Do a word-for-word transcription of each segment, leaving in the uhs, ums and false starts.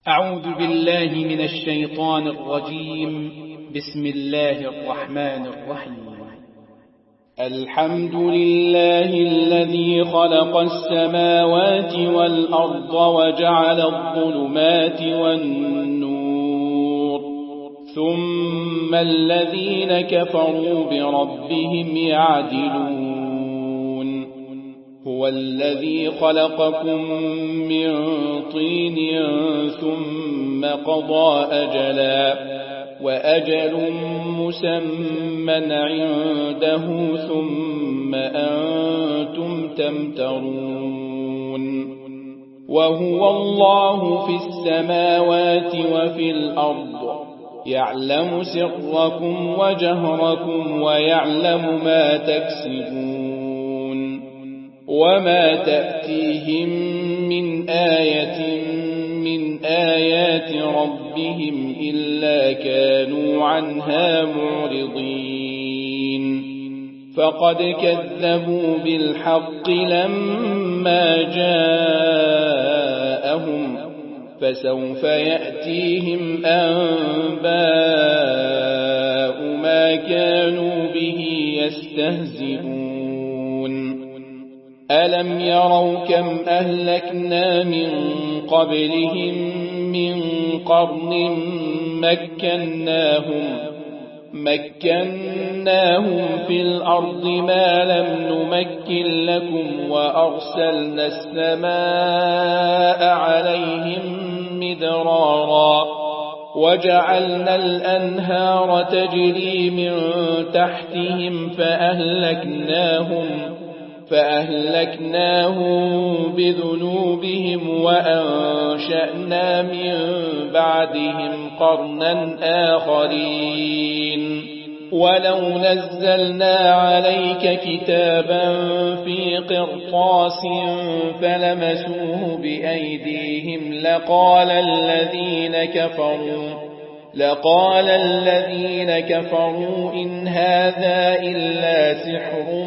أعوذ بالله من الشيطان الرجيم. بسم الله الرحمن الرحيم. الحمد لله الذي خلق السماوات والأرض وجعل الظلمات والنور، ثم الذين كفروا بربهم يعدلون. هو الذي خلقكم من طين ثم قضى أجلا، وأجل مسمى عنده، ثم أنتم تمترون. وهو الله في السماوات وفي الأرض، يعلم سركم وجهركم ويعلم ما تكسبون. وما تأتيهم من آية من آيات ربهم إلا كانوا عنها معرضين. فقد كذبوا بالحق لما جاءهم، فسوف يأتيهم أنباء ما كانوا به يستهزئون. ألم يروا كم أهلكنا من قبلهم من قرن مكناهم مكناهم في الأرض ما لم نمكن لكم، وأرسلنا السماء عليهم مدرارا، وجعلنا الأنهار تجري من تحتهم فأهلكناهم فأهلكناهم بذنوبهم، وأنشأنا من بعدهم قرنا آخرين. ولو نزلنا عليك كتابا في قرطاس فلمسوه بأيديهم لقال الذين كفروا لقال الذين كفروا إن هذا إلا سحر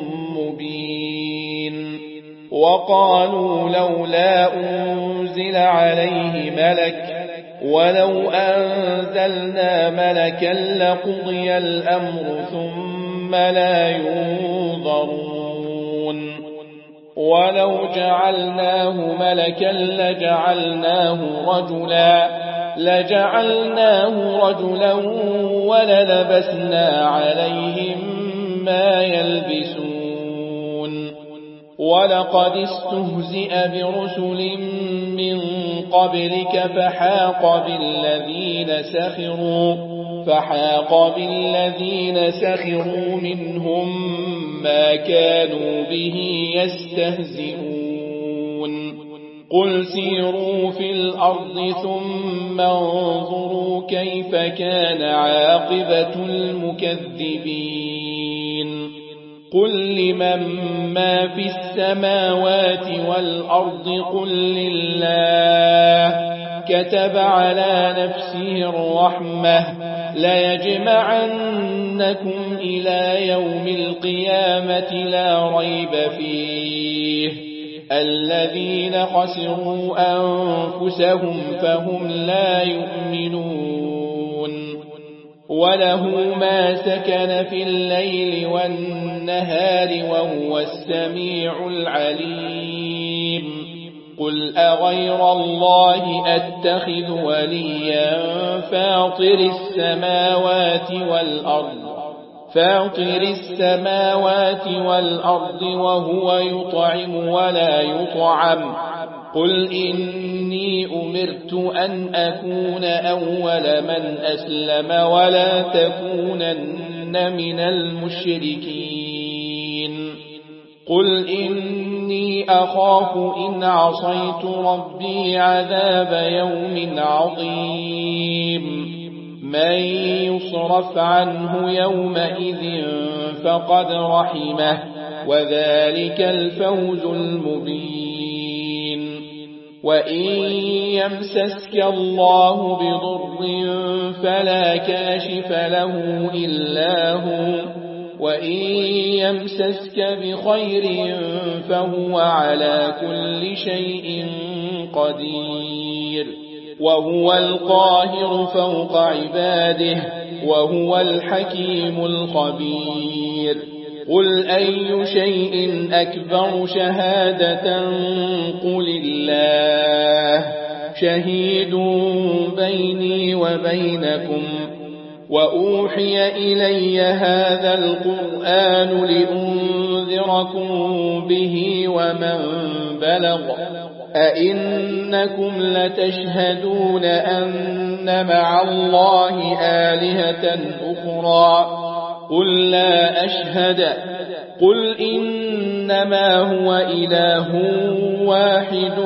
مبين. وقالوا لولا أنزل عليه ملك، ولو أنزلنا ملكا لقضي الأمر ثم لا ينظرون. ولو جعلناه ملكا لجعلناه رجلا لجعلناه رجلا وللبسنا عليهم ما يلبسون. ولقد استهزئ برسل من قبلك فحاق بالذين سخروا فحاق بالذين سخروا منهم ما كانوا به يستهزئون. قل سيروا في الأرض ثم انظروا كيف كان عاقبة المكذبين. قل لمن ما في السماوات والأرض قل لله. كتب على نفسه الرحمة ليجمعنكم إلى يوم القيامة لا ريب فيه. الذين خسروا أنفسهم فهم لا يؤمنون. وله ما سكن في الليل والنهار وهو السميع العليم. قل أغير الله أتخذ وليا فاطر السماوات والأرض فاطر السماوات والأرض وهو يطعم ولا يطعم. قل إني أمرت أن أكون أول من أسلم ولا تكونن من المشركين. قل إني أخاف إن عصيت ربي عذاب يوم عظيم. من يصرف عنه يومئذ فقد رحمه، وذلك الفوز المبين. وإن يمسسك الله بضر فلا كاشف له إلا هو، وإن يمسسك بخير فهو على كل شيء قدير. وهو القاهر فوق عباده وهو الحكيم الخبير قل أي شيء أكبر شهادة قل الله شهيد بيني وبينكم وأوحي إلي هذا القرآن لأنذركم به ومن بلغ أئنكم لتشهدون أن مع الله آلهة أخرى قل لا أشهد قل إنما هو إله واحد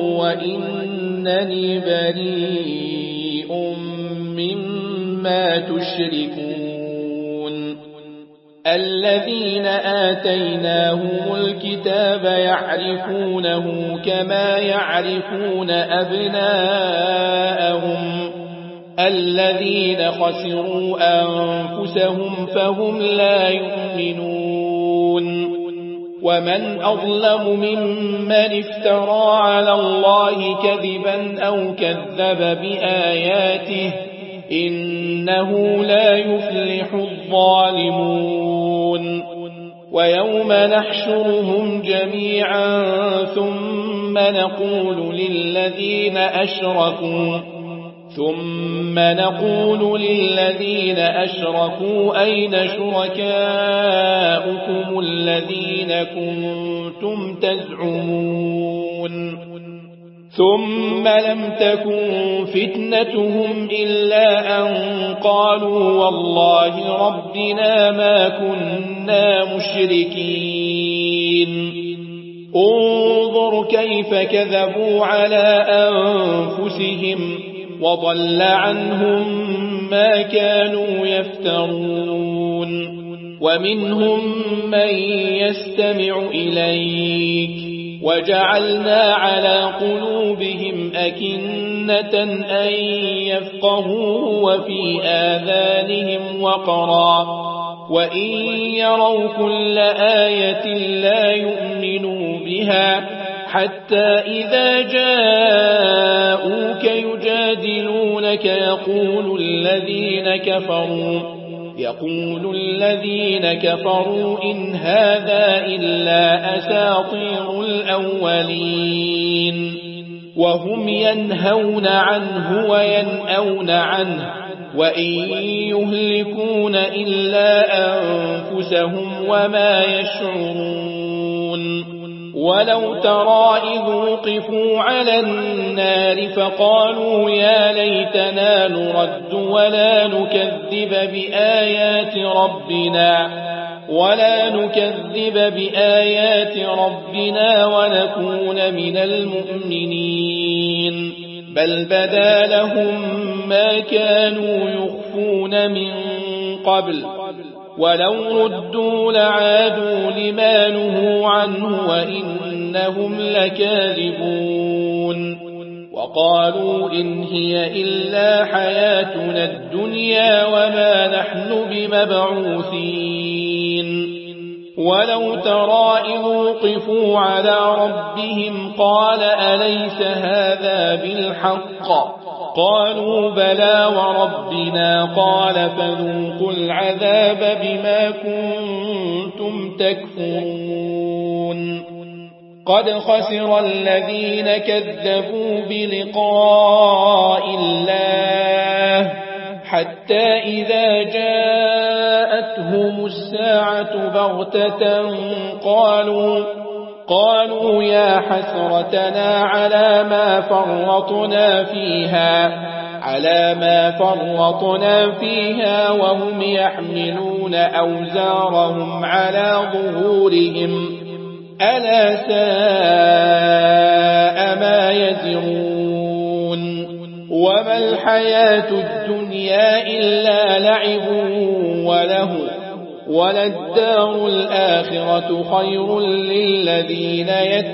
وإنني بريء مما تشركون الذين آتيناهم الكتاب يعرفونه كما يعرفون أبناءهم الذين خسروا أنفسهم فهم لا يؤمنون ومن أظلم ممن افترى على الله كذبا أو كذب بآياته إنه لا يفلح الظالمون ويوم نحشرهم جميعا ثم نقول للذين أشركوا ثم نقول للذين أشركوا أين شركاؤكم الذين كنتم تزعمون ثم لم تكن فتنتهم إلا أن قالوا والله ربنا ما كنا مشركين انظر كيف كذبوا على أنفسهم وضل عنهم ما كانوا يفترون ومنهم من يستمع إليك وجعلنا على قلوبهم أكنة أن يفقهوا وفي آذانهم وقرا وإن يروا كل آية لا يؤمنوا بها حتى إذا جاءوك يجادلونك يقول الذين كفروا يقول الذين كفروا إن هذا إلا أساطير الأولين وهم ينهون عنه وينأون عنه وإن يهلكون إلا أنفسهم وما يشعرون ولو ترى إذ وقفوا على النار فقالوا يا ليتنا نرد ولا نكذب بآيات ربنا ولا نكذب بآيات ربنا ونكون من المؤمنين بل بدا لهم ما كانوا يخفون من قبل ولو ردوا لعادوا لما نهوا عنه وإنهم لكاذبون وقالوا إن هي إلا حياتنا الدنيا وما نحن بمبعوثين ولو ترى إذ وقفوا على ربهم قال أليس هذا بالحق قالوا بلى وربنا قال فذوقوا العذاب بما كنتم تكفرون قد خسر الذين كذبوا بلقاء الله حتى إذا جاءتهم الساعة بغتة قالوا قالوا يا حسرتنا على ما فرطنا فيها على ما فرطنا فيها وهم يحملون أوزارهم على ظهورهم ألا ساء ما يزرون وما الحياة الدنيا إلا لعب وله وللدار الآخرة خير للذين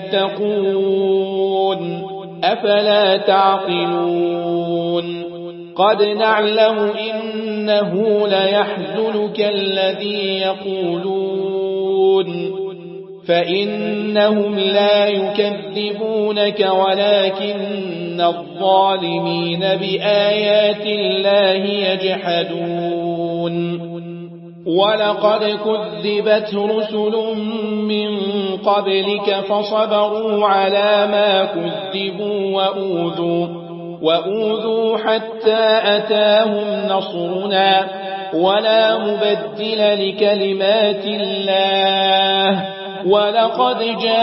يتقون أفلا تعقلون قد نعلم إنه ليحزنك الذي يقولون فإنهم لا يكذبونك ولكن الظالمين بآيات الله يجحدون ولقد كذبت رسل من قبلك فصبروا على ما كذبوا وأوذوا, وأوذوا حتى أتاهم نصرنا ولا مبدل لكلمات الله ولقد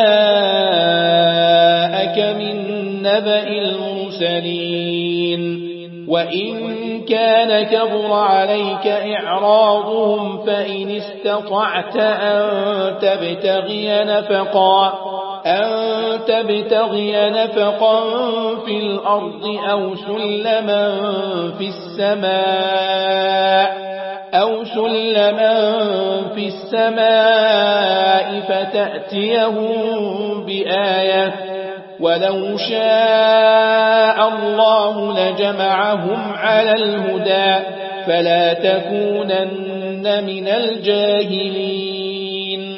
جاءك من نبأ المرسلين وإن كان كبر عليك إعراضهم فإن استطعت أن تبتغي نفقا أن تبتغي نفقا في الأرض أو سلما في السماء أو سلما في السماء فتأتيهم بآية ولو شاء الله لجمعهم على الهدى فلا تكونن من الجاهلين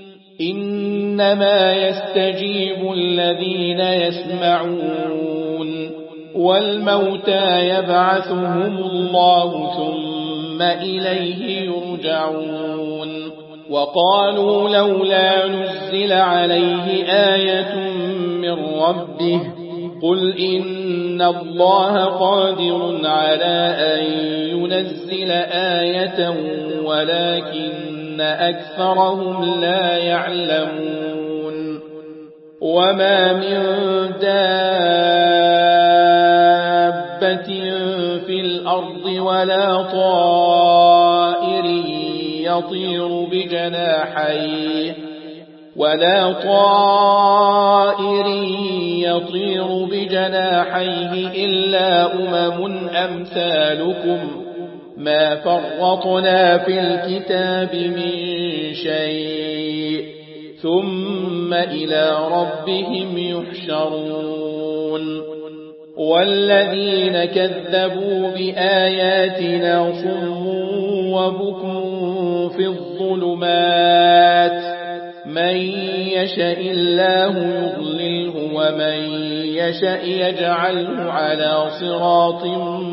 إنما يستجيب الذين يسمعون والموتى يبعثهم الله ثم إليه يرجعون وقالوا لولا نزل عليه آية من ربه قل إن الله قادر على أن ينزل آية ولكن أكثرهم لا يعلمون وما من دابة في الأرض ولا طائر يطير بجناحيه ولا طائر يطير بجناحيه إلا أمم أمثالكم ما فرطنا في الكتاب من شيء ثم إلى ربهم يحشرون والذين كذبوا بآياتنا صم وبكم في الظلمات من يشاء الله يضلله ومن يشاء يجعله على صراط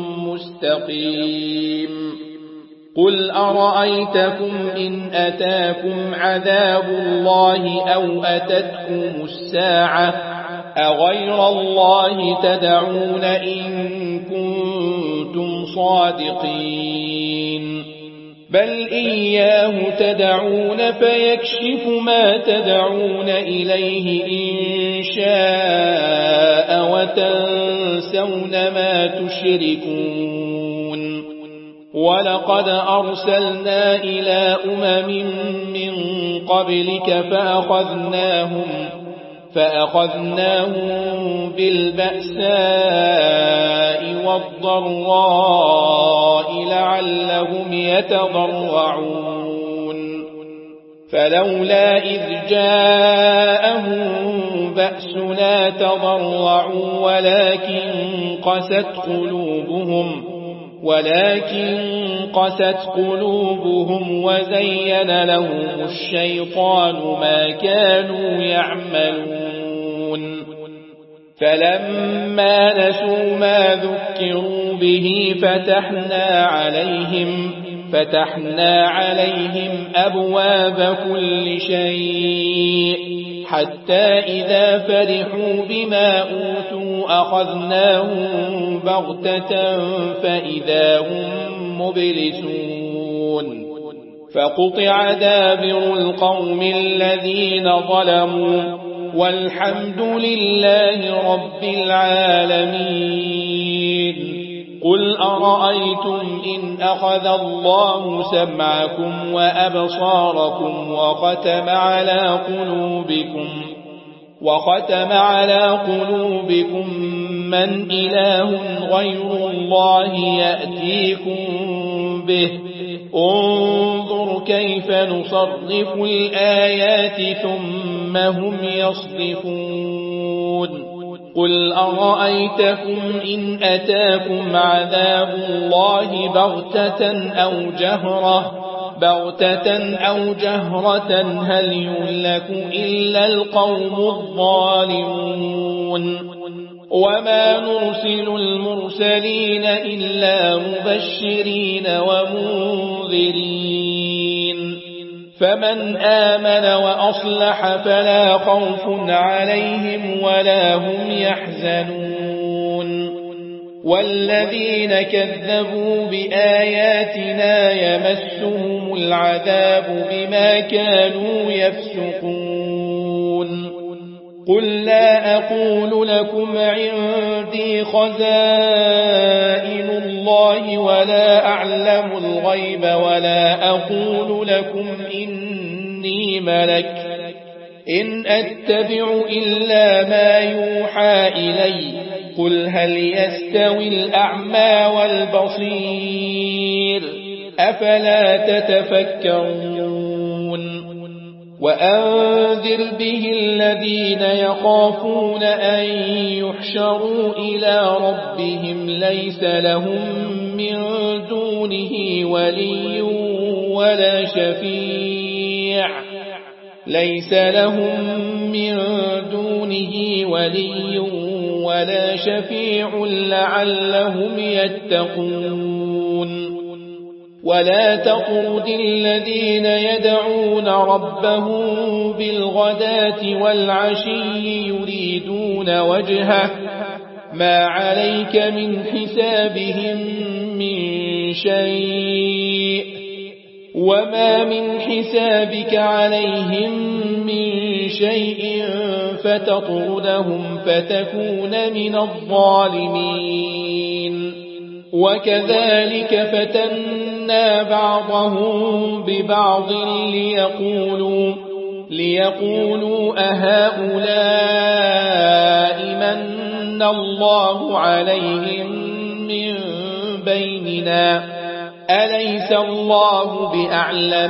مستقيم قل أرأيتكم إن أتاكم عذاب الله أو أتتكم الساعة أغير الله تدعون إن كنتم صادقين بل إياه تدعون فيكشف ما تدعون إليه إن شاء وتنسون ما تشركون ولقد أرسلنا إلى أمم من قبلك فأخذناهم فأخذناهم بالبأساء والضراء لعلهم يتضرعون فلولا إذ جاءهم بأسنا تضرعوا ولكن قست قلوبهم ولكن قست قلوبهم وزين لهم الشيطان ما كانوا يعملون فلما نسوا ما ذكروا به فتحنا عليهم فتحنا عليهم أبواب كل شيء حتى إذا فرحوا بما أوتوا أخذناهم بغتة فإذا هم مبلسون فقطع دابر القوم الذين ظلموا والحمد لله رب العالمين قل أرأيتم إن أخذ الله سمعكم وأبصاركم وختم على قلوبكم وختم على قلوبكم من إله غير الله يأتيكم به انظر كيف نصرف الآيات ثم هم يصدفون قل أرأيتكم إن أتاكم عذاب الله بغتة أو جهرة بغتة أو جهرة هل يهلك إلا القوم الظالمون وما نرسل المرسلين إلا مبشرين ومنذرين فمن آمن وأصلح فلا خوف عليهم ولا هم يحزنون والذين كذبوا بآياتنا يمسهم العذاب بما كانوا يفسقون قل لا أقول لكم عندي خزائن الله ولا أعلم الغيب ولا أقول لكم إني ملك إن أتبع إلا ما يوحى إلي قل هل يستوي الأعمى والبصير أفلا تتفكرون وأنذر به الذين يخافون أن يحشروا إلى ربهم ليس لهم من دونه ولي ولا شفيع ليس لهم من دونه ولي ولا شفيع لعلهم يتقون ولا تطرد الذين يدعون ربهم بالغداة والعشي يريدون وجهه ما عليك من حسابهم من شيء وما من حسابك عليهم من شيء فتطردهم فتكون من الظالمين وكذلك فتنا بعضهم ببعض ليقولوا ليقولوا أهؤلاء من الله عليهم من بيننا أليس الله بأعلم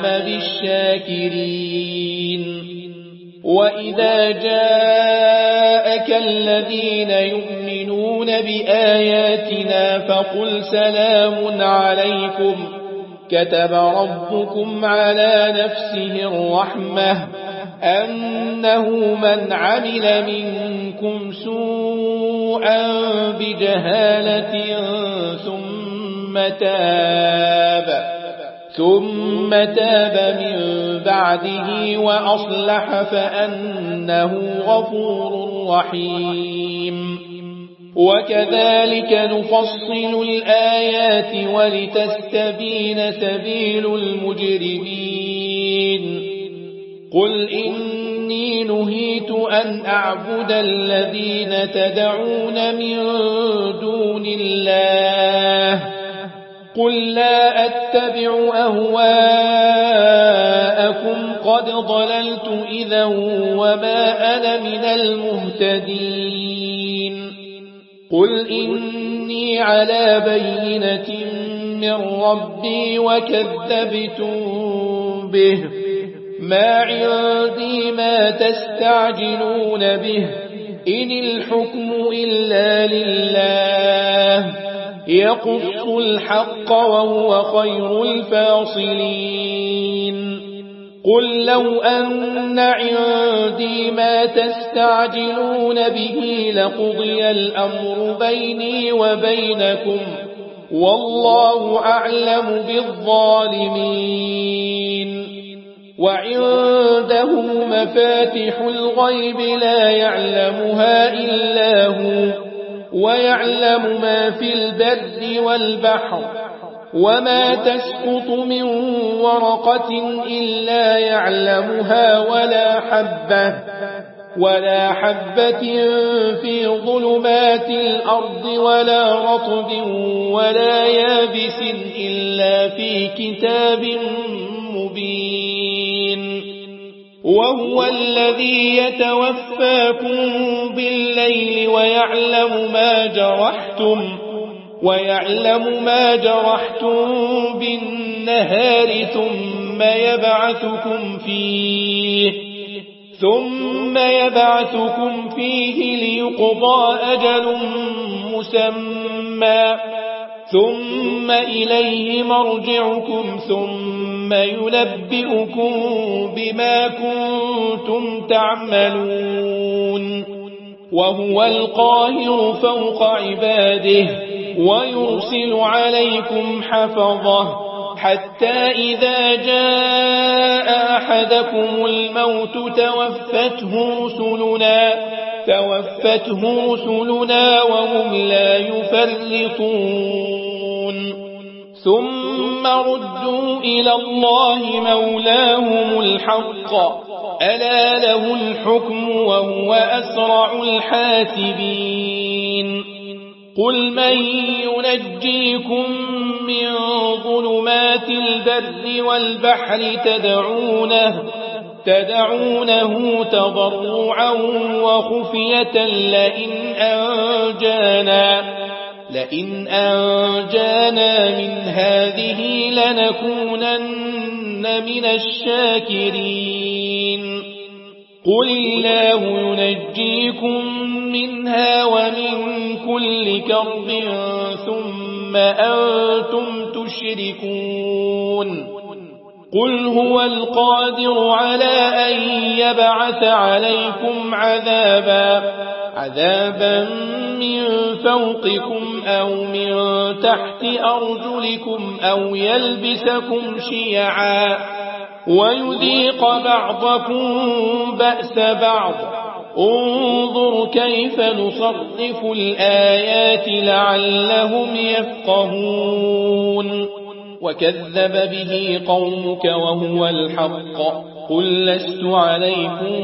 بالشاكرين وإذا جاءك الذين يؤمنون بآياتنا فقل سلام عليكم كتب ربكم على نفسه الرحمة أنه من عمل منكم سوءا بجهالة ثم تاب ثم تاب من بعده وأصلح فأنه غفور رحيم وكذلك نفصل الآيات ولتستبين سبيل المجرمين قل إني نهيت أن أعبد الذين تدعون من دون الله قل لا أتبع أهواءكم قد ضللت إذا وما أنا من المهتدين قل إني على بينة من ربي وكذبتم به ما عندي ما تستعجلون به إن الحكم إلا لله يقص الحق وهو خير الفاصلين قل لو أن عندي ما تستعجلون به لقضي الأمر بيني وبينكم والله أعلم بالظالمين وعنده مفاتح الغيب لا يعلمها إلا هو ويعلم ما في البر والبحر وما تسقط من ورقة إلا يعلمها ولا حبة ولا حبة في ظلمات الأرض ولا رطب ولا يابس إلا في كتاب مبين وهو الذي يتوفاكم بالليل ويعلم ما جرحتم ويعلم ما جرحتم بالنهار ثم يبعثكم فيه ثم يبعثكم فيه ليقضى أجل مسمى ثم إليه مرجعكم ثم ثم ينبئكم بما كنتم تعملون وهو القاهر فوق عباده ويرسل عليكم حفظه حتى إذا جاء أحدكم الموت توفته رسلنا توفته رسلنا وهم لا يفرطون ثم ردوا إلى الله مولاهم الحق ألا له الحكم وهو أسرع الحاسبين قل من ينجيكم من ظلمات البر والبحر تدعونه تدعونه تضرعا وخفية لئن أنجانا لئن أنجانا من هذه لنكونن من الشاكرين قل الله ينجيكم منها ومن كل كرب ثم أنتم تشركون قل هو القادر على أن يبعث عليكم عذابا عذابا من فوقكم أو من تحت أرجلكم أو يلبسكم شيعا ويذيق بعضكم بأس بعض انظر كيف نصرف الآيات لعلهم يفقهون وكذب به قومك وهو الحق قل لست عليكم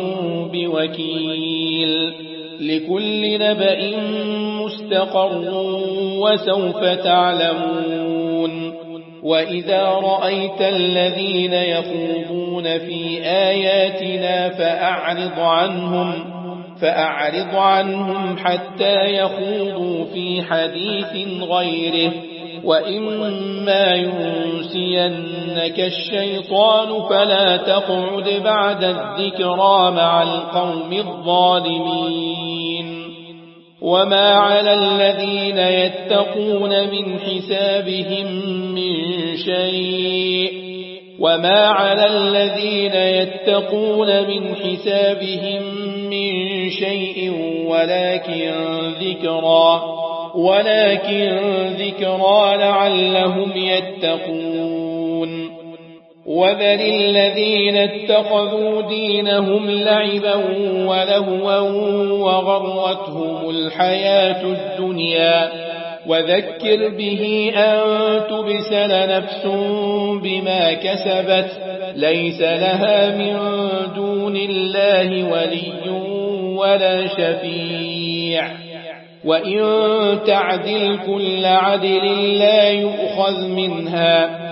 بوكيل لكل نبأ مستقر وسوف تعلمون وإذا رأيت الذين يخوضون في آياتنا فأعرض عنهم فأعرض عنهم حتى يخوضوا في حديث غيره وإما ينسينك الشيطان فلا تقعد بعد الذكرى مع القوم الظالمين وما على الذين يتقون من حسابهم من شيء وما على الذين يتقون من حسابهم من شيء ولكن ذكرى ولكن ذكرى لعلهم يتقون وذل الذين اتخذوا دينهم لعبا ولهوا وغرتهم الحياة الدنيا وذكر به أن تبسل نفس بما كسبت ليس لها من دون الله ولي ولا شفيع وإن تعدل كل عدل لا يؤخذ منها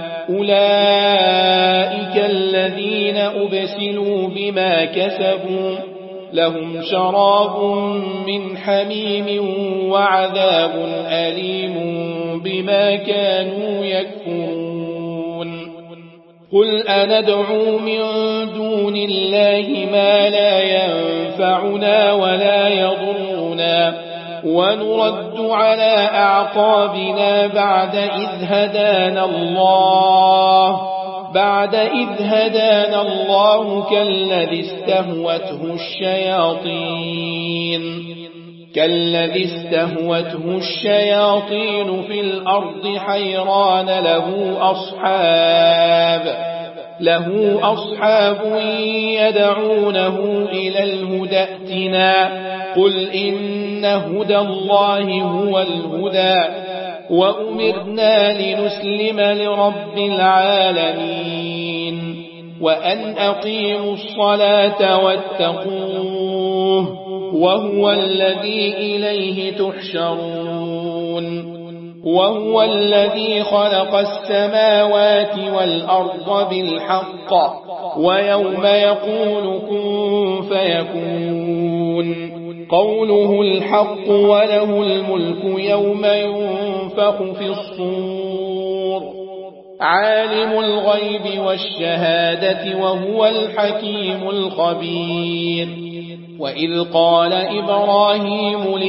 أولئك الذين أبسلوا بما كسبوا لهم شراب من حميم وعذاب أليم بما كانوا يكفرون قل أندعو من دون الله ما لا ينفعنا ولا يضرنا ونرد على أعقابنا بعد إذ هدانا الله بعد إذ هدانا الله كالذي استهوته الشياطين كالذي استهوته الشياطين في الأرض حيران له أصحاب له أصحاب يدعونه إلى الهدى ائتنا قل إن هدى الله هو الهدى وأمرنا لنسلم لرب العالمين وأن أقيموا الصلاة واتقوه وهو الذي إليه تحشرون وهو الذي خلق السماوات والأرض بالحق ويوم يقول كن فيكون قوله الحق وله الملك يوم ينفخ في الصور عالم الغيب والشهادة وهو الحكيم الخبير وإذ قال إبراهيم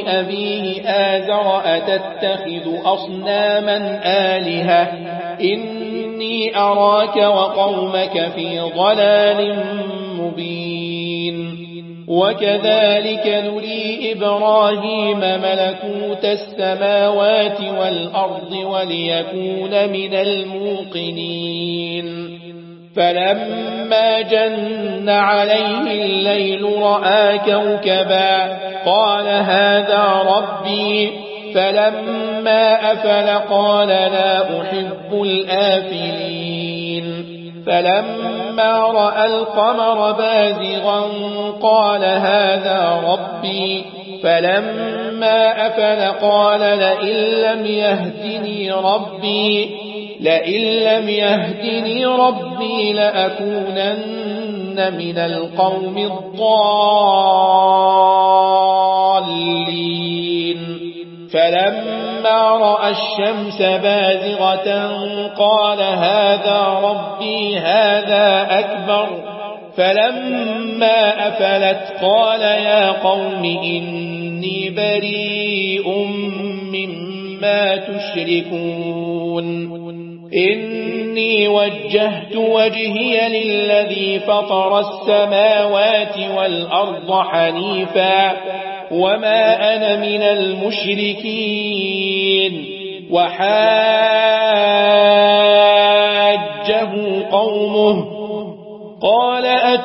لأبيه آزر أتتخذ أصناما آلهة إن إني أراك وقومك في ضلال مبين وكذلك نري إبراهيم ملكوت السماوات والأرض وليكون من الموقنين فلما جن عليه الليل رأى كوكبا قال هذا ربي فلما أفل قال لا أحب الآفلين فلما رأى القمر بازغا قال هذا ربي فلما أفل قال لئن لم يهدني ربي لئن لم يهدني ربي لأكونن من القوم الضالين فلما رأى الشمس بازغة قال هذا ربي هذا أكبر فلما أفلت قال يا قوم إني بريء مما تشركون إني وجهت وجهي للذي فطر السماوات والأرض حنيفا وما أنا من المشركين وحاجه قومه قال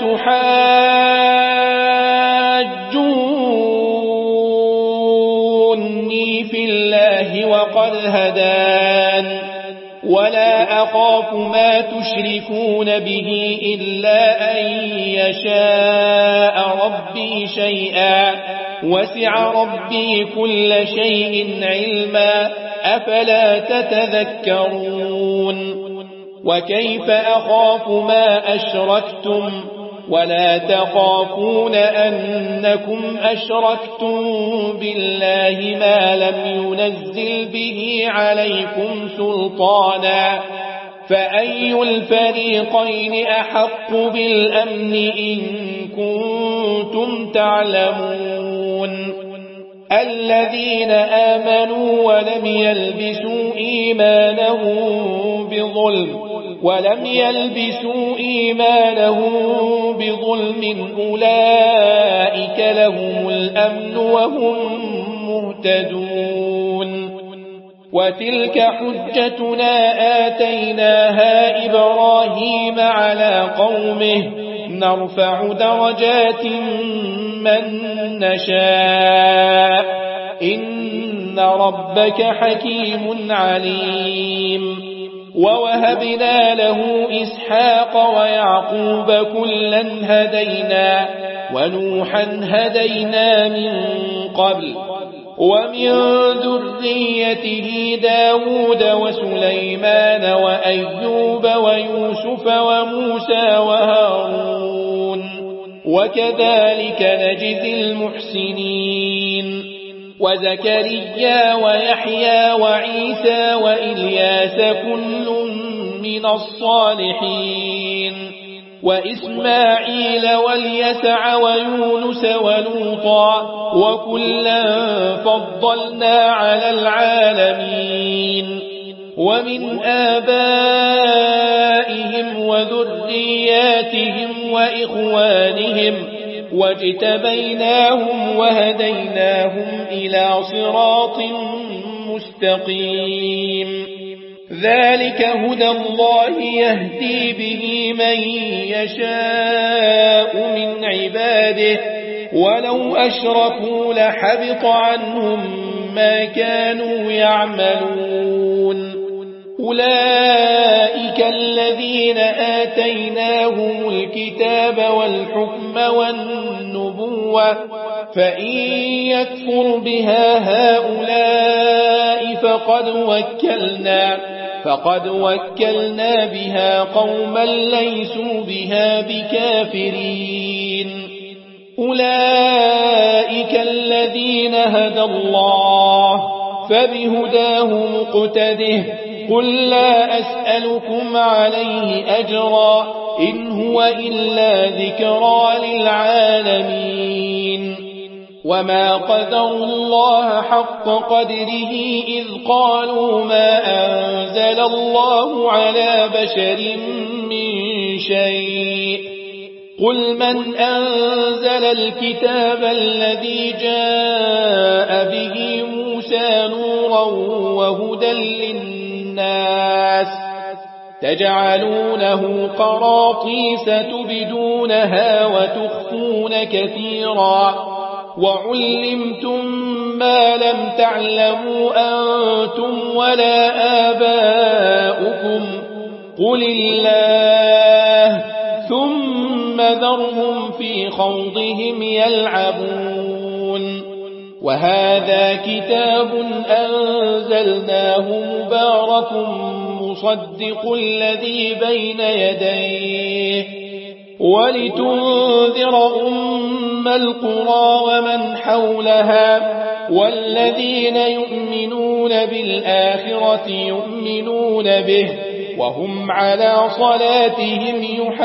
أتحاجوني في الله وقد هدان ولا أخاف ما تشركون به إلا أن يشاء ربي شيئا وسع ربي كل شيء علما أفلا تتذكرون وكيف أخاف ما أشركتم ولا تخافون أنكم أشركتم بالله ما لم ينزل به عليكم سلطانا فأي الفريقين أحق بالأمن إن كنتم تعلمون الذين آمنوا ولم يلبسوا إيمانهم بظلم ولم يلبسوا إيمانهم بظلم أولئك لهم الأمن وهم مهتدون وتلك حجتنا آتيناها إبراهيم على قومه نرفع درجات من نشاء إن ربك حكيم عليم ووهبنا له إسحاق ويعقوب كلا هدينا ونوحا هدينا من قبل ومن ذريته داود وسليمان وأيوب ويوسف وموسى وهارون وكذلك نجزي المحسنين وزكريا ويحيى وعيسى وإلياس كل من الصالحين وإسماعيل واليسع ويونس ولوطا وكلا فضلنا على العالمين ومن آبائهم وذرياتهم وإخوانهم واجتبيناهم وهديناهم إلى صراط مستقيم ذلك هدى الله يهدي به من يشاء من عباده ولو أشركوا لحبط عنهم ما كانوا يعملون أولئك الذين آتيناهم الكتاب والحكم والنبوة فإن يكفر بها هؤلاء فقد وكلنا فقد وكلنا بها قوما ليسوا بها بكافرين أولئك الذين هدى الله فبهداه مقتده قل لا أسألكم عليه أجرا إن هو إلا ذكرى للعالمين وما قدروا الله حق قدره إذ قالوا ما أنزل أنزل الله على بشر من شيء قل من أنزل الكتاب الذي جاء به موسى نورا وهدى للناس تجعلونه قراطيس تبدونها وتخفون كثيرا وعلمتم ما لم تعلموا أنتم ولا آباؤكم قل الله ثم ذرهم في خوضهم يلعبون وهذا كتاب أنزلناه مبارك مصدق الذي بين يديه ولتنذر أم القرى ومن حولها والذين يؤمنون بالآخرة يؤمنون به وهم على صلاتهم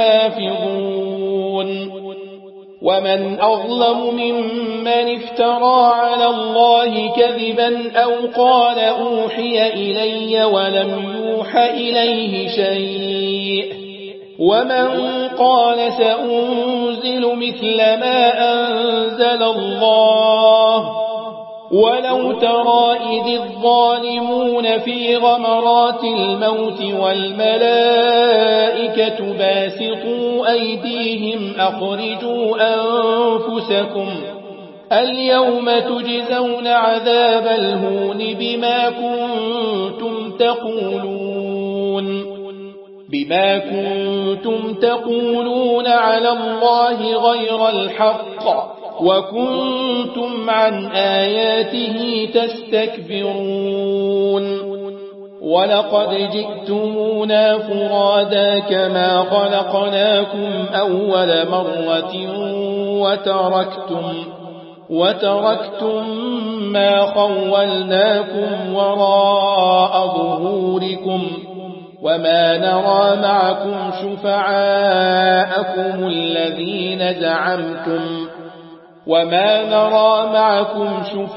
يحافظون ومن أظلم ممن افترى على الله كذبا أو قال أوحي إلي ولم يوح إليه شيء ومن قال سأنزل مثل ما أنزل الله ولو ترى إذ الظالمون في غمرات الموت والملائكة باسطوا أيديهم أخرجوا أنفسكم اليوم تجزون عذاب الهون بما كنتم تقولون بما كنتم تقولون على الله غير الحق وكنتم عن آياته تستكبرون ولقد جئتمونا فرادا كما خلقناكم أول مرة وتركتم وتركتم ما خولناكم وراء ظهوركم وما نرى معكم شفعاءكم الذين زعمتم وما نرى معكم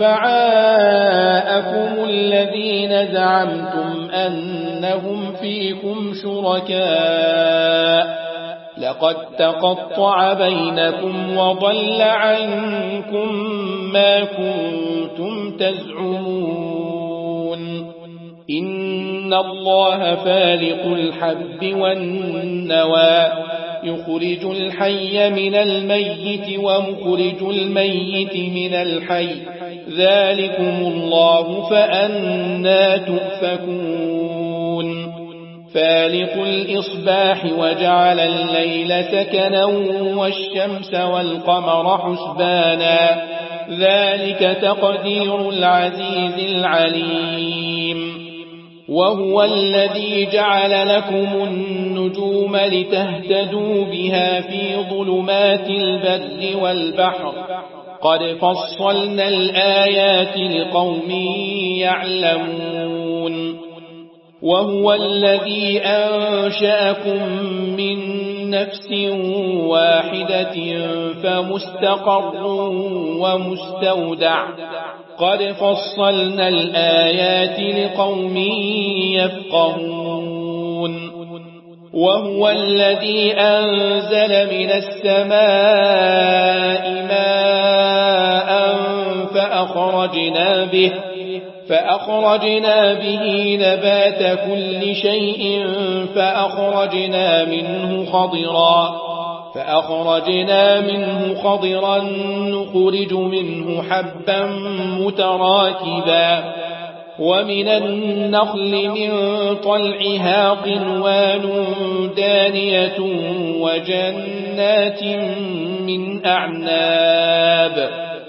شفعاءكم الذين زعمتم أنهم فيكم شركاء لقد تقطع بينكم وضل عنكم ما كنتم تزعمون إن الله فالق الحب والنوى يخرج الحي من الميت ومخرج الميت من الحي ذلكم الله فأنى تؤفكون فالق الإصباح وجعل الليل سكنا والشمس والقمر حسبانا ذلك تقدير العزيز العليم وهو الذي جعل لكم النجوم لتهتدوا بها في ظلمات البر والبحر قد فصلنا الآيات لقوم يعلمون وهو الذي أنشأكم من نفس واحدة فمستقر ومستودع قد فصلنا الآيات لقوم يفقهون وهو الذي أنزل من السماء ماء فأخرجنا به فأخرجنا به نبات كل شيء فأخرجنا منه خضرا فأخرجنا منه خضرا نخرج منه حبا متراكبا ومن النخل من طلعها قنوان دانية وجنات من أعناب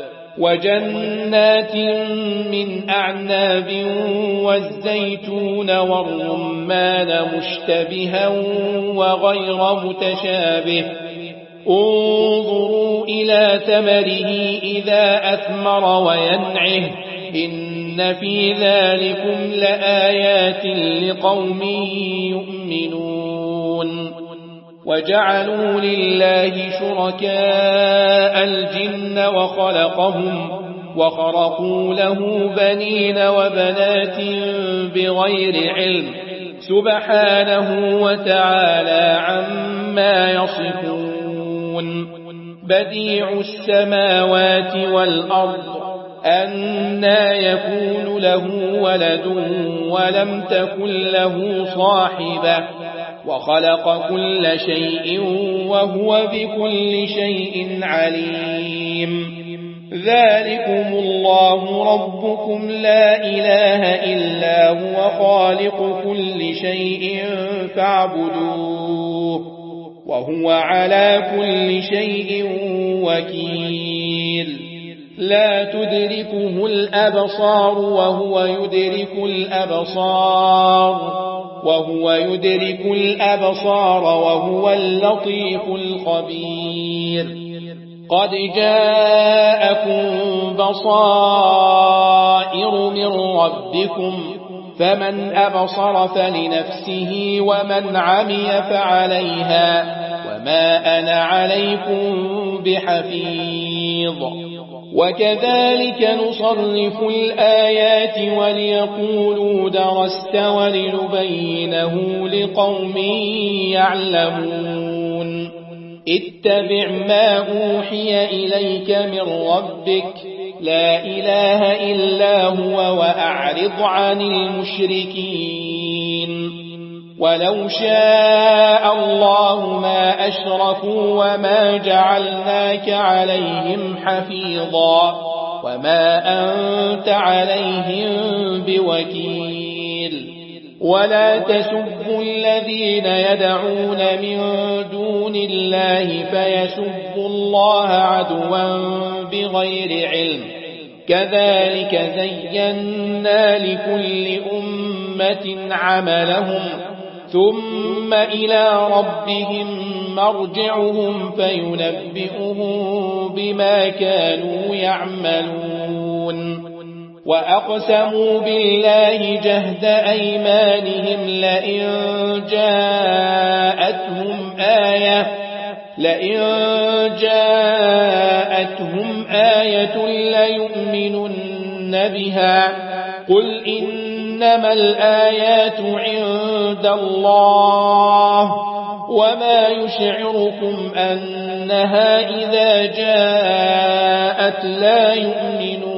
وجنات من أعناب والزيتون والرمان مشتبها وغير متشابه انظروا إلى ثمره إذا أثمر وينعه إن في ذلكم لآيات لقوم يؤمنون وجعلوا لله شركاء الجن وخلقهم وخرقوا له بنين وبنات بغير علم سبحانه وتعالى عما يصفون بديع السماوات والأرض أنى يكون له ولد ولم تكن له صاحبة وخلق كل شيء وهو بكل شيء عليم ذلكم الله ربكم لا إله إلا هو خالق كل شيء فاعبدوه وهو على كل شيء وكيل لا تدركه الأبصار وهو يدرك الأبصار وهو يدرك الأبصار وهو اللطيف الخبير قد جاءكم بصائر من ربكم فمن أبصر فلنفسه ومن عمي فعليها وما أنا عليكم بحفيظ وكذلك نصرف الآيات وليقولوا درست ولنبينه لقوم يعلمون اتبع ما أوحي إليك من ربك لا إله إلا هو وأعرض عن المشركين ولو شاء الله ما أشركوا وما جعلناك عليهم حفيظا وما أنت عليهم بوكيل ولا تسبوا الذين يدعون من دون الله فيسبوا الله عدوا بغير علم كذلك زينا لكل أمة عملهم ثم إلى ربهم مرجعهم فينبئهم بما كانوا يعملون وأقسموا بالله جهد أيمانهم لئن جاءتهم آية لئن جاءتهم آية ليؤمنن بها قل إنما الآيات عند الله وما يشعركم أنها إذا جاءت لا يؤمنون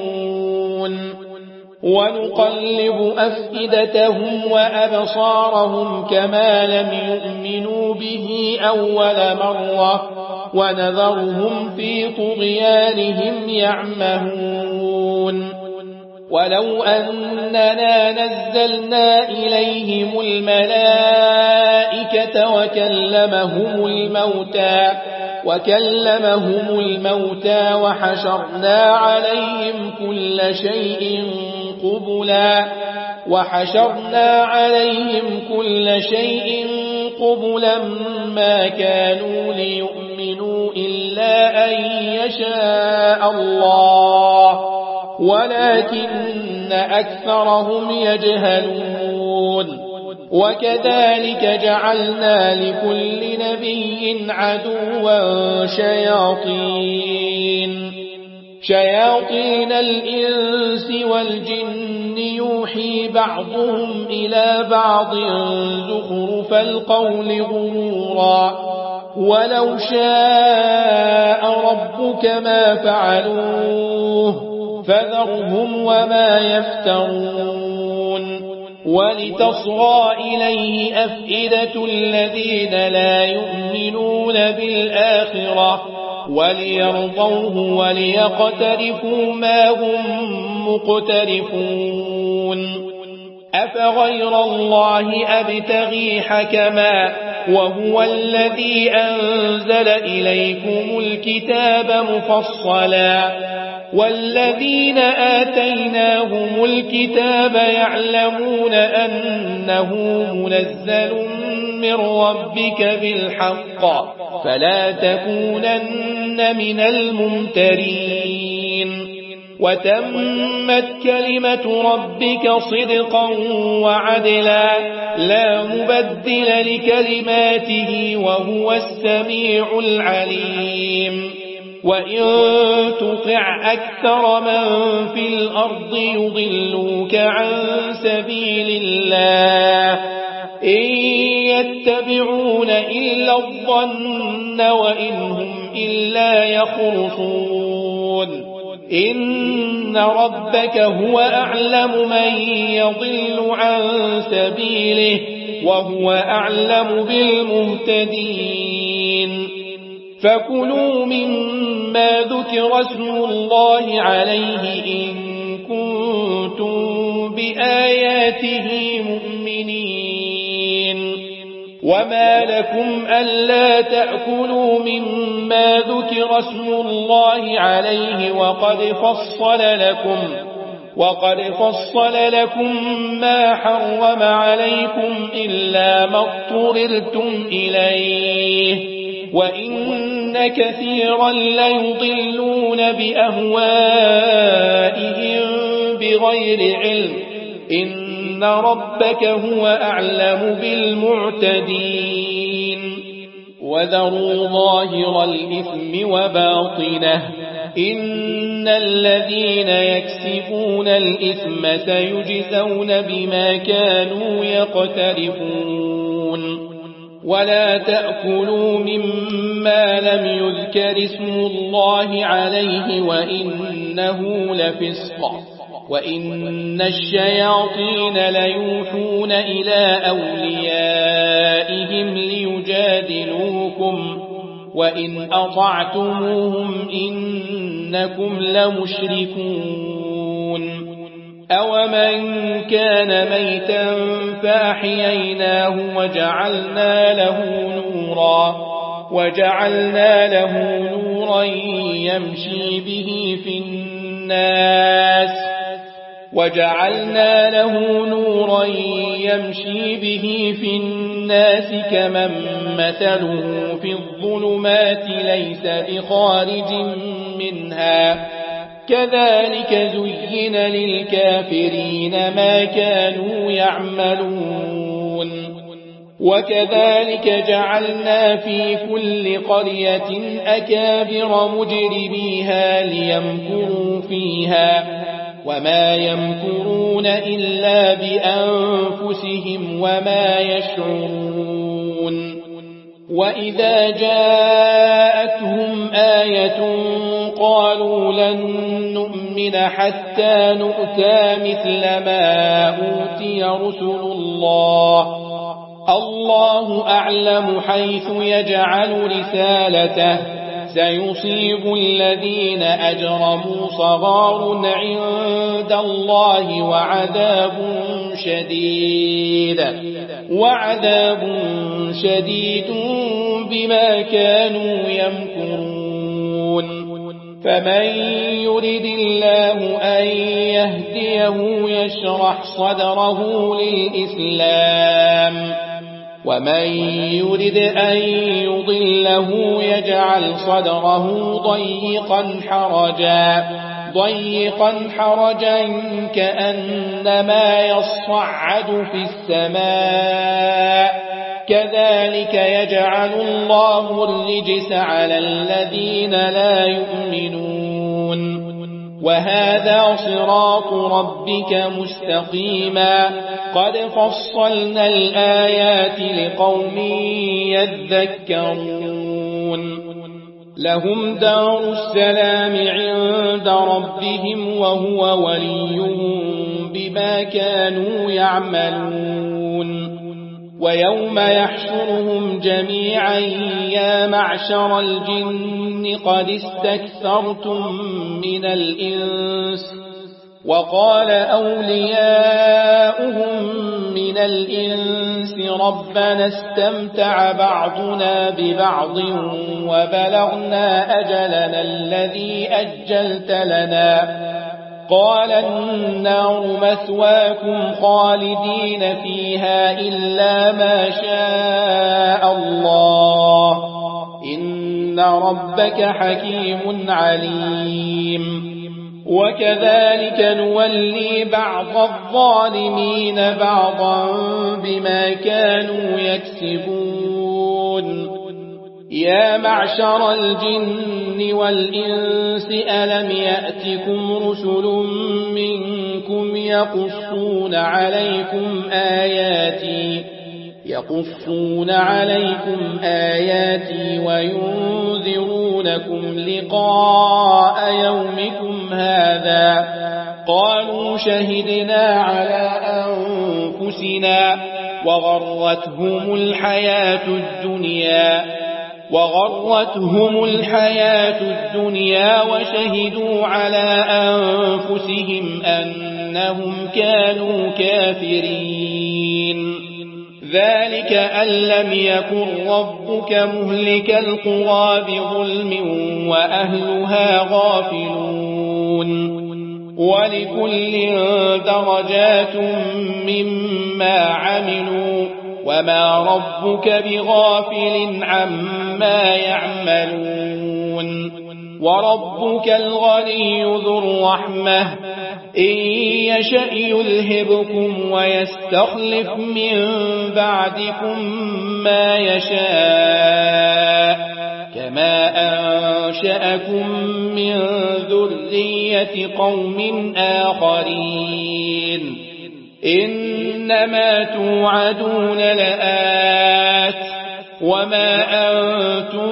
ونقلب أفئدتهم وأبصارهم كما لم يؤمنوا به أول مرة ونذرهم في طغيانهم يعمهون ولو أننا نزلنا إليهم الملائكة وكلمهم الموتى وكلمهم الموتى وحشرنا عليهم كل شيء قبلا وحشرنا عليهم كل شيء قبلا ما كانوا ليؤمنوا إلا أن يشاء الله ولكن أكثرهم يجهلون وكذلك جعلنا لكل نبي عدوا شياطين شياطين الإنس والجن يوحي بعضهم إلى بعض زخرف القول غرورا ولو شاء ربك ما فعلوه فذرهم وما يفترون ولتصغى إليه أفئدة الذين لا يؤمنون بالآخرة وليرضوه وليقترفوا ما هم مقترفون أفغير الله أبتغي حكما وهو الذي أنزل إليكم الكتاب مفصلا والذين آتيناهم الكتاب يعلمون أنه منزل من ربك بالحق فلا تكونن من الممترين وتمت كلمة ربك صدقا وعدلا لا مبدل لكلماته وهو السميع العليم وإن تطع أكثر من في الأرض يضلوك عن سبيل الله يتبعون إلا الظن وإن هم إلا يخرصون إن ربك هو أعلم من يضل عن سبيله وهو أعلم بالمهتدين فكلوا مما ذكر اسم الله عليه إن كنتم بآياته مؤمنين وما لكم ألا تأكلوا مما ذكر اسم الله عليه وقد فصل لكم وقد فصل لكم ما حرم عليكم إلا ما اضطررتم إليه وإن كثيرا ليضلون بأهوائهم بغير علم إن ربك هو أعلم بالمعتدين وذروا ظاهر الإثم وباطنه إن الذين يكسبون الإثم سيجزون بما كانوا يقترفون ولا تأكلوا مما لم يذكر اسم الله عليه وإنه لفسق وإن الشياطين ليوحون إلى أوليائهم ليجادلوكم وإن أطعتموهم إنكم لمشركون أومن كان ميتا فأحييناه وجعلنا له نورا وجعلنا له نورا يمشي به في الناس وجعلنا له نورا يمشي به في الناس كمن مثله في الظلمات ليس بخارج منها كذلك زين للكافرين ما كانوا يعملون وكذلك جعلنا في كل قرية أكابر مجرميها ليمكروا فيها وما يمكرون إلا بأنفسهم وما يشعرون وإذا جاءتهم آية قالوا لن نؤمن حتى نؤتى مثل ما أوتي رسل الله الله أعلم حيث يجعل رسالته سيصيب الذين أجرموا صغار عند الله وعذاب شديد وعذاب شديد بما كانوا يمكرون فمن يرد الله أن يهديه يشرح صدره للإسلام ومن يرد أن يضله يجعل صدره ضيقا حرجا ضيقا حرجا كأنما يصعد في السماء كذلك يجعل الله الرجس على الذين لا يؤمنون وهذا صراط ربك مستقيما قد فصلنا الآيات لقوم يذكرون لهم دار السلام عند ربهم وهو وليهم بما كانوا يعملون ويوم يحشرهم جميعا يا معشر الجن قد استكثرتم من الإنس وقال أولياؤهم من الإنس ربنا استمتع بعضنا ببعض وبلغنا أجلنا الذي أجلت لنا قال النار مثواكم خالدين فيها إلا ما شاء الله إن ربك حكيم عليم وكذلك نولي بعض الظالمين بعضا بما كانوا يكسبون يا معشر الجن والإنس ألم يأتكم رسل منكم يقصون عليكم آياتي يقصون عليكم آياتي وينذرونكم لقاء يومكم هذا قالوا شهدنا على أنفسنا وغرتهم الحياة الدنيا وغرتهم الحياة الدنيا وشهدوا على أنفسهم أنهم كانوا كافرين ذلك أن لم يكن ربك مهلك القرى بظلم وأهلها غافلون ولكل درجات مما عملوا وما ربك بغافل عما يعملون وربك الغني ذو الرحمة إن يشأ يلهبكم ويستخلف من بعدكم ما يشاء كما أنشأكم من ذرية قوم آخرين إنما توعدون لآت وما أنتم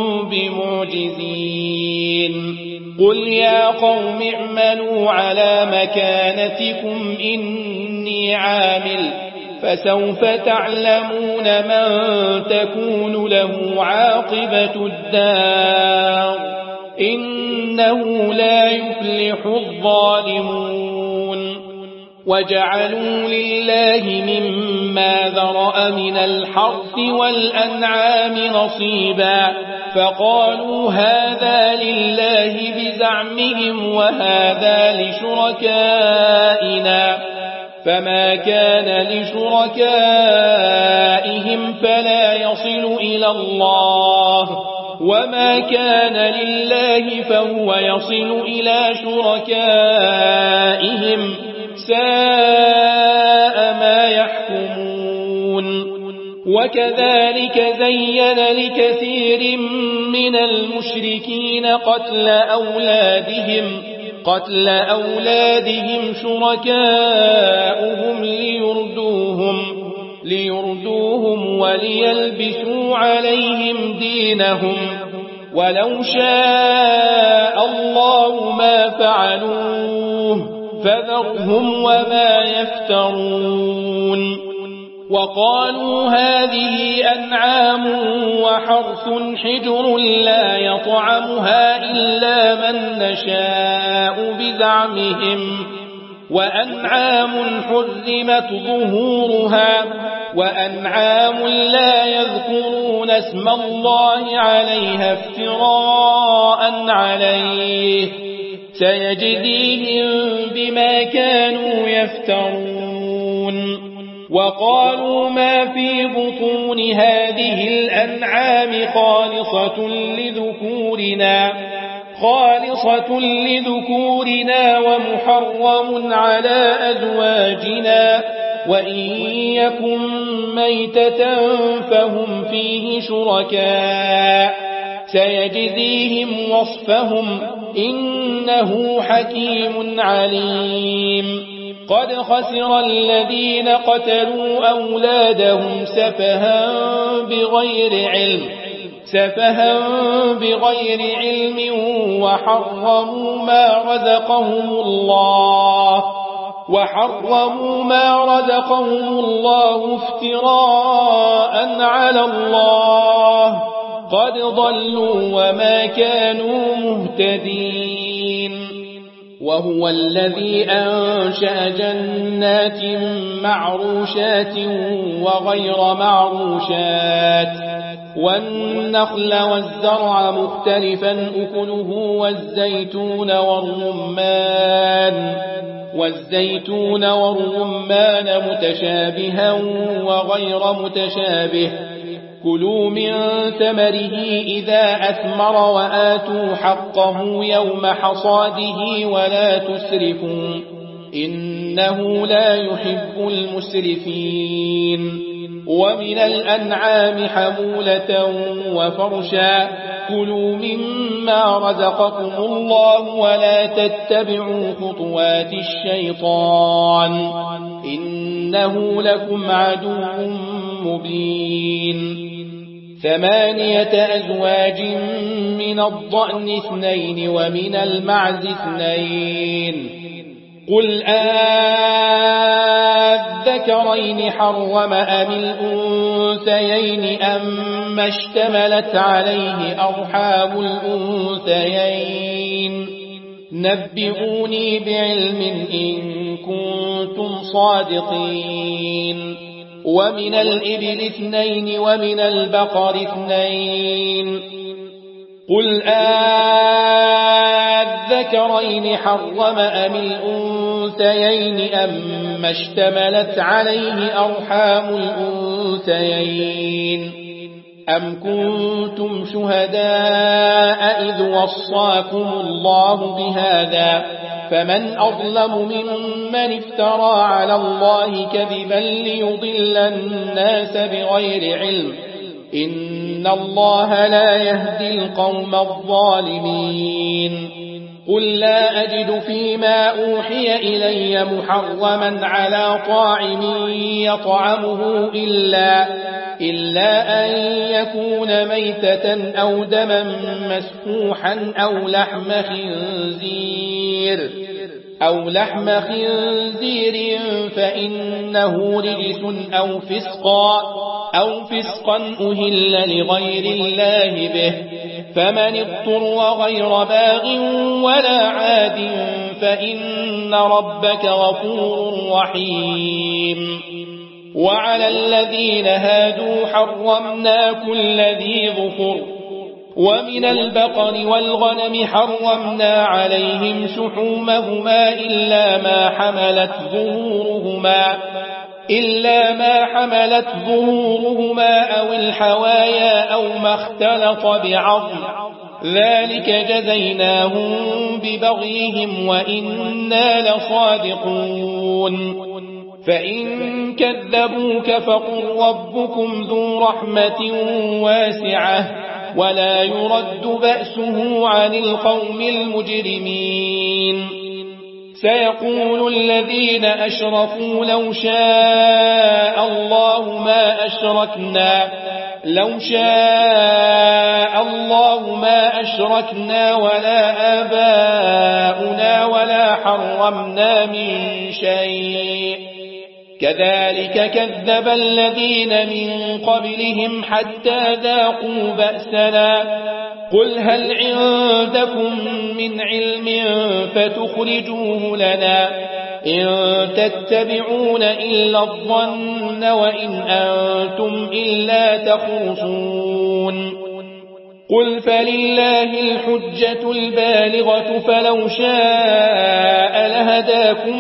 بمعجزين قل يا قوم اعملوا على مكانتكم إني عامل فسوف تعلمون من تكون له عاقبة الدار إنه لا يفلح الظالمون وجعلوا لله مما ذرأ من الحرث والأنعام نصيبا فقالوا هذا لله بزعمهم وهذا لشركائنا فما كان لشركائهم فلا يصل إلى الله وما كان لله فهو يصل إلى شركائهم ساء ما يحكمون وكذلك زين لكثير من المشركين قتل أولادهم قتل أولادهم شركاؤهم ليردوهم ليردوهم وليلبسوا عليهم دينهم ولو شاء الله ما فعلوه فذرهم وما يفترون وقالوا هذه أنعام وحرث حجر لا يطعمها إلا من نشاء بزعمهم وأنعام حرمت ظهورها وأنعام لا يذكرون اسم الله عليها افتراء عليه سيجزيهم بما كانوا يفترون وقالوا ما في بطون هذه الأنعام خالصة لذكورنا خالصة لذكورنا ومحرم على أزواجنا وإن يكن ميتة فهم فيه شركاء سيجزيهم وصفهم إنه حكيم عليم قد خسر الذين قتلوا أولادهم سفها بغير علم سفها بغير علم وحرموا ما رزقهم الله وحرموا ما رزقهم الله افتراء على الله قد ضلوا وما كانوا مهتدين وهو الذي أنشأ جنات معروشات وغير معروشات والنخل والزرع مختلفا أكله والزيتون والرمان والزيتون والرمان متشابها وغير متشابه كلوا من ثمره إذا أثمر وآتوا حقه يوم حصاده ولا تسرفوا إنه لا يحب المسرفين ومن الأنعام حمولة وفرشا كلوا مما رزقكم الله ولا تتبعوا خطوات الشيطان إنه إنه لكم عدو مبين ثمانية أزواج من الضأن اثنين ومن المعز اثنين قل آذكرين حرم أم الأنثيين أما اشتملت عليه أرحام الأنثيين نبئوني بعلم إن كنتم صادقين ومن الإبل اثنين ومن البقر اثنين قل آذكرين حرم أم الأنثيين أما اشتملت عليه أرحام الأنثيين أم كنتم شهداء إذ وصاكم الله بهذا فمن أظلم ممن افترى على الله كذبا ليضل الناس بغير علم إن الله لا يهدي القوم الظالمين قل لا أجد فيما أوحي إلي محرما على طاعم يطعمه إلا, إلا أن يكون ميتة أو دما مسفوحا أو لحم خنزير أو لحم خنزير فإنه رجس أو فسقا أو فسقا أهل لغير الله به فمن اضطر غير باغ ولا عاد فإن ربك غفور رحيم وعلى الذين هادوا حرمنا كل ذي ظفر ومن البقر والغنم حرمنا عليهم شحومهما إلا ما حملت ظهورهما إلا ما حملت ظهورهما أو الحوايا أو ما اختلط بعظم ذلك جزيناهم ببغيهم وإنا لصادقون فإن كذبوك فقل ربكم ذو رحمة واسعة ولا يرد بأسه عن القوم المجرمين سيقول الذين أشركوا لو شاء الله ما أشركنا لو شاء الله ما أشركنا ولا آباؤنا ولا حرمنا من شيء كذلك كذب الذين من قبلهم حتى ذاقوا بأسنا قل هل عندكم من علم فتخرجوه لنا إن تتبعون إلا الظن وإن أنتم إلا تخرصون قل فلله الحجة البالغة فلو شاء لهداكم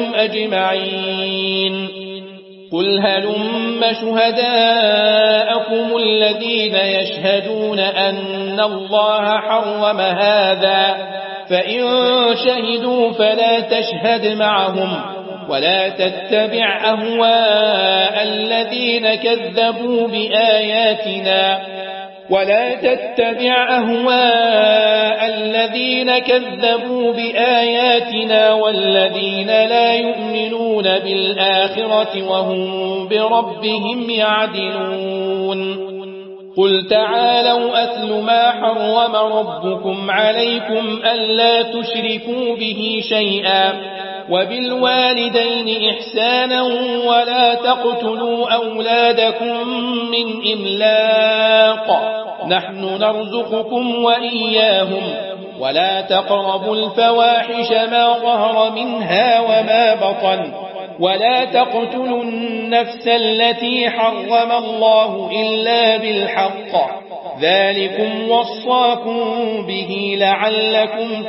أجمعين قل هلم شهداءكم الذين يشهدون أن الله حرم هذا فإن شهدوا فلا تشهد معهم ولا تتبع أهواء الذين كذبوا بآياتنا ولا تتبع أهواء الذين كذبوا بآياتنا والذين لا يؤمنون بالآخرة وهم بربهم يعدلون قل تعالوا أتل ما حرم ربكم عليكم ألا تشركوا به شيئا وبالوالدين إحسانا ولا تقتلوا أولادكم من إملاق نحن نرزقكم وإياهم ولا تقربوا الفواحش ما ظهر منها وما بطن ولا تقتلوا النفس التي حرم الله إلا بالحق ذلكم وصاكم به لعلكم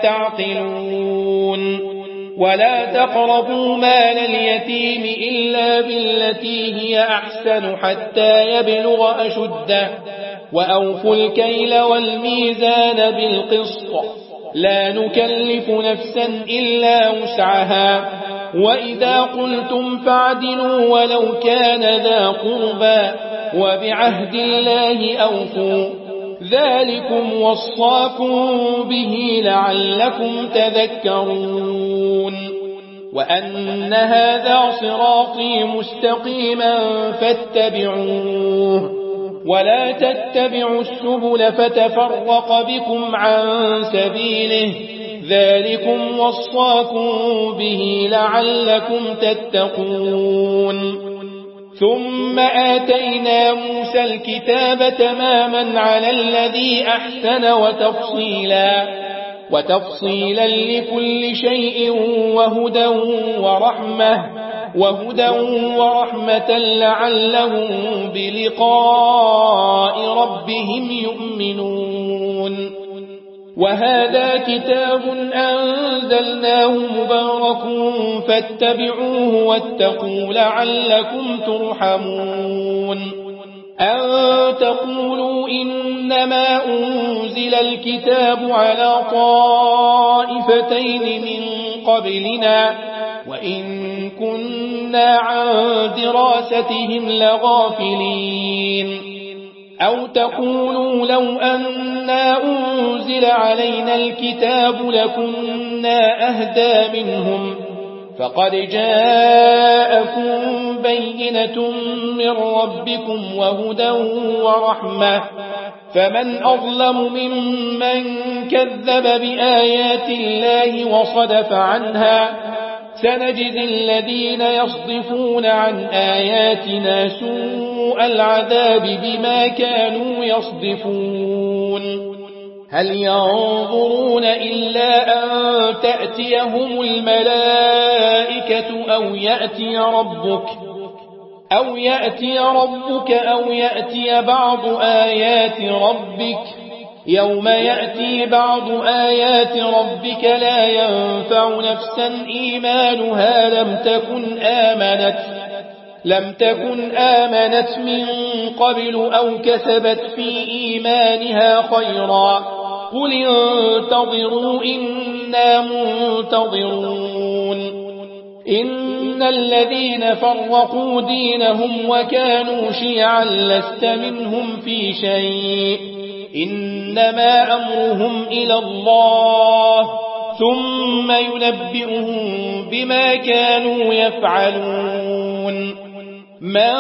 تعقلون ولا تقربوا مال اليتيم إلا بالتي هي أحسن حتى يبلغ أشده وأوفوا الكيل والميزان بالقسط لا نكلف نفسا إلا وسعها وإذا قلتم فاعدلوا ولو كان ذا قربى وبعهد الله أوفوا ذلكم وصاكم به لعلكم تذكرون وأن هذا صراطي مستقيما فاتبعوه ولا تتبعوا السبل فتفرق بكم عن سبيله ذلكم وصاكم به لعلكم تتقون ثم آتينا موسى الكتاب تماما على الذي أحسن وتفصيلا وتفصيلا لكل شيء وهدى ورحمة وهدى ورحمة لعلهم بلقاء ربهم يؤمنون وهذا كتاب أنزلناه مبارك فاتبعوه واتقوا لعلكم ترحمون أن تقولوا إنما أنزل الكتاب على طائفتين من قبلنا وإن كنا عن دراستهم لغافلين أو تقولوا لو أنا أنزل علينا الكتاب لكنا أهدى منهم فقد جاءكم بينة من ربكم وهدى ورحمة فمن أظلم ممن كذب بآيات الله وصدف عنها سنجزي الذين يصدفون عن آياتنا سوء العذاب بما كانوا يصدفون هل ينظرون إلا أن تأتيهم الملائكة أو يأتي ربك أو يأتي ربك أو يأتي بعض آيات ربك يوم يأتي بعض آيات ربك لا ينفع نفسا إيمانها لم تكن آمنت لم تكن آمنت من قبل أو كسبت في إيمانها خيرا قل انتظروا إنا منتظرون إن الذين فرقوا دينهم وكانوا شيعا لست منهم في شيء إنما أمرهم إلى الله ثم ينبئهم بما كانوا يفعلون من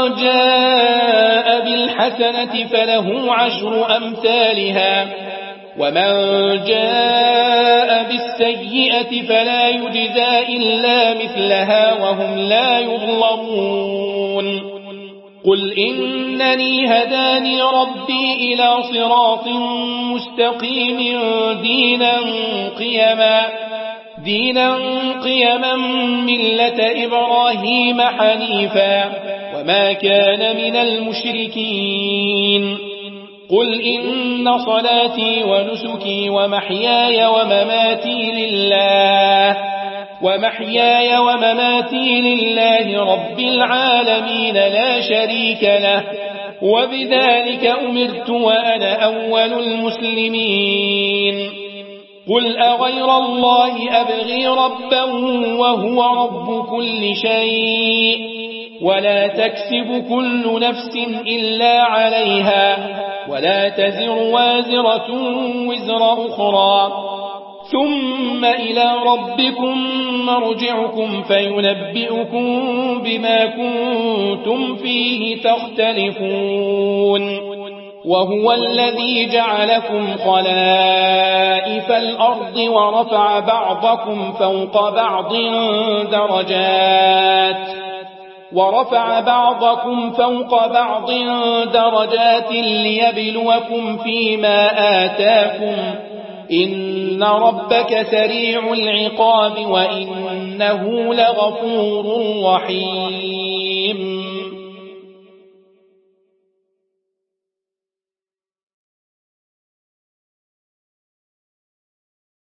جاء بالحسنة فله عشر أمثالها ومن جاء بالسيئة فلا يجزى إلا مثلها وهم لا يظلمون قل إنني هداني ربي إلى صراط مستقيم دينا قيما دينا قيما ملة إبراهيم حنيفا وما كان من المشركين قل إن صلاتي ونسكي ومحياي ومماتي لله ومحياي ومماتي لله رب العالمين لا شريك له وبذلك أمرت وأنا أول المسلمين قل أغير الله أبغي ربا وهو رب كل شيء ولا تكسب كل نفس إلا عليها ولا تزر وازرة وزر أخرى ثم إلى ربكم مرجعكم فينبئكم بما كنتم فيه تختلفون وهو الذي جعلكم خلائف الأرض ورفع بعضكم فوق بعض درجات ورفع بعضكم فوق بعض درجات ليبلوكم فيما آتاكم إن ربك سريع العقاب وإنه لغفور رحيم